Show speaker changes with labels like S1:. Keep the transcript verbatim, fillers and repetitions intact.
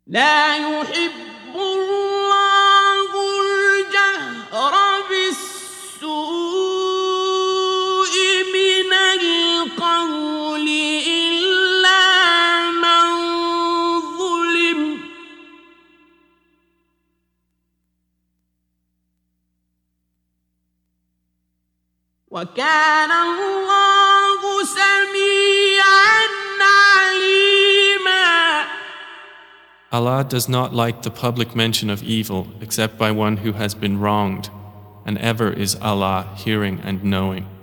S1: لا يحب الله الجهر بالسوء من القول إلا من ظلم وكان الله سميعا عليما.
S2: Allah does not like the public mention of evil except by one who has been wronged, and ever is Allah hearing and knowing.